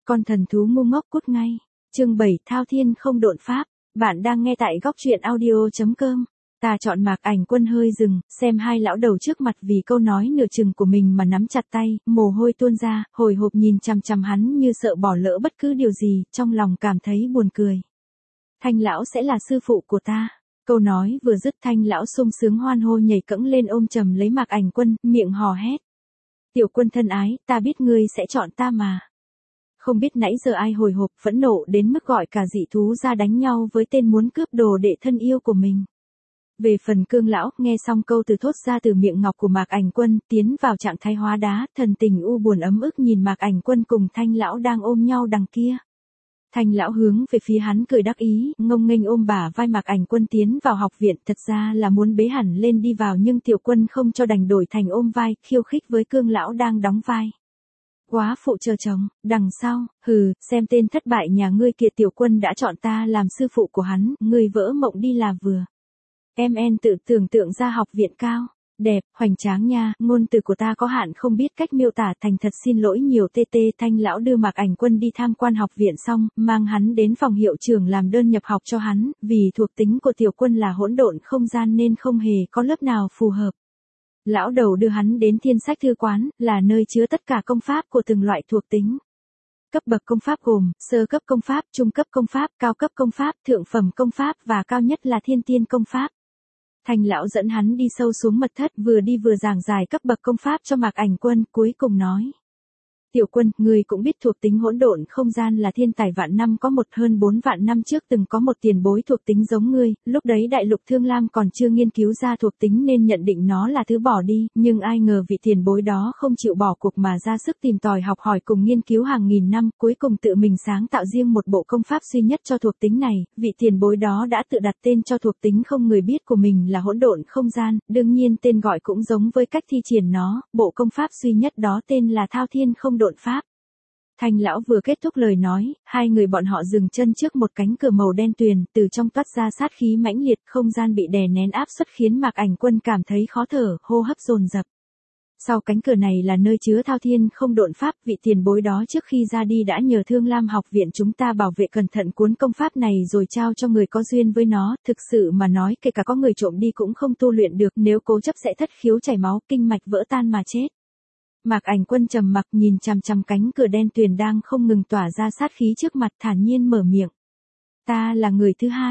Con thần thú ngu ngốc cút ngay. Chương 7 Thao Thiên không độn pháp. Bạn đang nghe tại góc truyện audio.com. Ta chọn Mạc Ảnh Quân hơi dừng, xem hai lão đầu trước mặt vì câu nói nửa chừng của mình mà nắm chặt tay, mồ hôi tuôn ra, hồi hộp nhìn chằm chằm hắn như sợ bỏ lỡ bất cứ điều gì, trong lòng cảm thấy buồn cười. Thanh lão sẽ là sư phụ của ta. Câu nói vừa dứt, Thanh lão sung sướng hoan hô nhảy cẫng lên ôm chầm lấy Mạc Ảnh Quân, miệng hò hét. Tiểu Quân thân ái, ta biết ngươi sẽ chọn ta mà. Không biết nãy giờ ai hồi hộp phẫn nộ đến mức gọi cả dị thú ra đánh nhau với tên muốn cướp đồ đệ thân yêu của mình. Về phần Cương lão, nghe xong câu từ thốt ra từ miệng ngọc của Mạc Ảnh Quân, tiến vào trạng thái hóa đá, thần tình u buồn ấm ức nhìn Mạc Ảnh Quân cùng Thanh lão đang ôm nhau đằng kia. Thanh lão hướng về phía hắn cười đắc ý, ngông nghênh ôm bả vai Mạc Ảnh Quân tiến vào học viện, thật ra là muốn bế hẳn lên đi vào nhưng Tiểu Quân không cho, đành đổi thành ôm vai, khiêu khích với Cương lão đang đóng vai. Quá phụ chờ chồng, đằng sau, xem tên thất bại nhà ngươi kia, Tiểu Quân đã chọn ta làm sư phụ của hắn, ngươi vỡ mộng đi là vừa. Em tự tưởng tượng ra học viện cao, đẹp, hoành tráng nha, ngôn từ của ta có hạn không biết cách miêu tả, thành thật xin lỗi nhiều TT. Thanh lão đưa Mạc Ảnh Quân đi tham quan học viện xong, mang hắn đến phòng hiệu trưởng làm đơn nhập học cho hắn, vì thuộc tính của Tiểu Quân là hỗn độn không gian nên không hề có lớp nào phù hợp. Lão đầu đưa hắn đến Thiên Sách Thư Quán, là nơi chứa tất cả công pháp của từng loại thuộc tính. Cấp bậc công pháp gồm, sơ cấp công pháp, trung cấp công pháp, cao cấp công pháp, thượng phẩm công pháp và cao nhất là thiên tiên công pháp. Thanh lão dẫn hắn đi sâu xuống mật thất, vừa đi vừa giảng giải cấp bậc công pháp cho Mạc Ảnh Quân, cuối cùng nói. Tiểu Quân, ngươi cũng biết thuộc tính hỗn độn không gian là thiên tài vạn năm, có hơn 4 vạn năm trước từng có một tiền bối thuộc tính giống ngươi, lúc đấy đại lục Thương Lam còn chưa nghiên cứu ra thuộc tính nên nhận định nó là thứ bỏ đi, nhưng ai ngờ vị tiền bối đó không chịu bỏ cuộc mà ra sức tìm tòi học hỏi cùng nghiên cứu hàng nghìn năm, cuối cùng tự mình sáng tạo riêng một bộ công pháp duy nhất cho thuộc tính này, vị tiền bối đó đã tự đặt tên cho thuộc tính không người biết của mình là hỗn độn không gian, đương nhiên tên gọi cũng giống với cách thi triển nó, bộ công pháp duy nhất đó tên là Thao Thiên không độn pháp. Thanh lão vừa kết thúc lời nói, hai người bọn họ dừng chân trước một cánh cửa màu đen tuyền, từ trong toát ra sát khí mãnh liệt, không gian bị đè nén áp suất khiến Mạc Ảnh Quân cảm thấy khó thở, hô hấp dồn dập. Sau cánh cửa này là nơi chứa Thao Thiên không độn pháp, vị tiền bối đó trước khi ra đi đã nhờ Thương Lam học viện chúng ta bảo vệ cẩn thận cuốn công pháp này rồi trao cho người có duyên với nó, thực sự mà nói kể cả có người trộm đi cũng không tu luyện được, nếu cố chấp sẽ thất khiếu chảy máu, kinh mạch vỡ tan mà chết. Mạc Ảnh Quân trầm mặc nhìn chằm chằm cánh cửa đen tuyền đang không ngừng tỏa ra sát khí trước mặt, thản nhiên mở miệng. Ta là người thứ hai.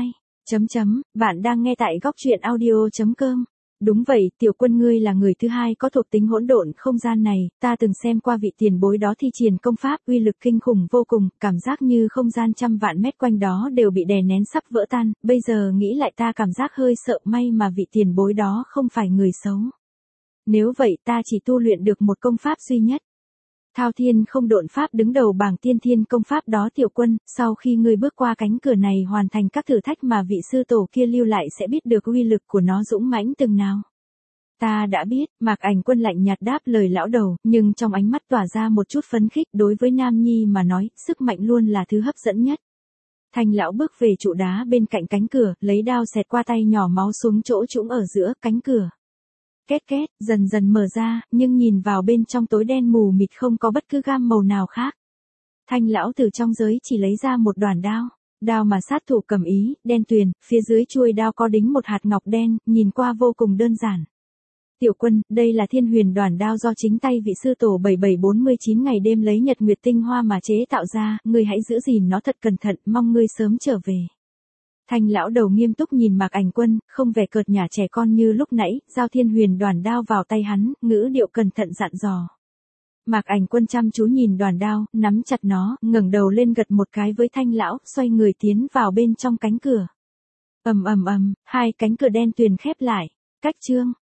Bạn đang nghe tại góc truyện audio.com. Đúng vậy, Tiểu Quân, ngươi là người thứ hai có thuộc tính hỗn độn không gian này, ta từng xem qua vị tiền bối đó thi triển công pháp, uy lực kinh khủng vô cùng, cảm giác như không gian trăm vạn mét quanh đó đều bị đè nén sắp vỡ tan, bây giờ nghĩ lại ta cảm giác hơi sợ, may mà vị tiền bối đó không phải người xấu. Nếu vậy ta chỉ tu luyện được một công pháp duy nhất. Thao Thiên không độn pháp đứng đầu bảng tiên thiên công pháp đó. Tiểu Quân, sau khi ngươi bước qua cánh cửa này hoàn thành các thử thách mà vị sư tổ kia lưu lại sẽ biết được uy lực của nó dũng mãnh từng nào. Ta đã biết, Mạc Ảnh Quân lạnh nhạt đáp lời lão đầu, nhưng trong ánh mắt tỏa ra một chút phấn khích, đối với nam nhi mà nói, sức mạnh luôn là thứ hấp dẫn nhất. Thanh lão bước về trụ đá bên cạnh cánh cửa, lấy đao xẹt qua tay, nhỏ máu xuống chỗ trũng ở giữa cánh cửa. Két két, dần dần mở ra, nhưng nhìn vào bên trong tối đen mù mịt không có bất cứ gam màu nào khác. Thanh lão từ trong giới chỉ lấy ra một đoàn đao. Đao mà sát thủ cầm ý, đen tuyền, phía dưới chuôi đao có đính một hạt ngọc đen, nhìn qua vô cùng đơn giản. Tiểu Quân, đây là Thiên Huyền đoàn đao do chính tay vị sư tổ 7749 ngày đêm lấy nhật nguyệt tinh hoa mà chế tạo ra, ngươi hãy giữ gìn nó thật cẩn thận, mong ngươi sớm trở về. Thanh lão đầu nghiêm túc nhìn Mạc Ảnh Quân, không vẻ cợt nhả trẻ con như lúc nãy, giao Thiên Huyền đoàn đao vào tay hắn, ngữ điệu cẩn thận dặn dò. Mạc Ảnh Quân chăm chú nhìn đoàn đao, nắm chặt nó, ngẩng đầu lên gật một cái với Thanh lão, xoay người tiến vào bên trong cánh cửa. Hai cánh cửa đen tuyền khép lại. Cách chương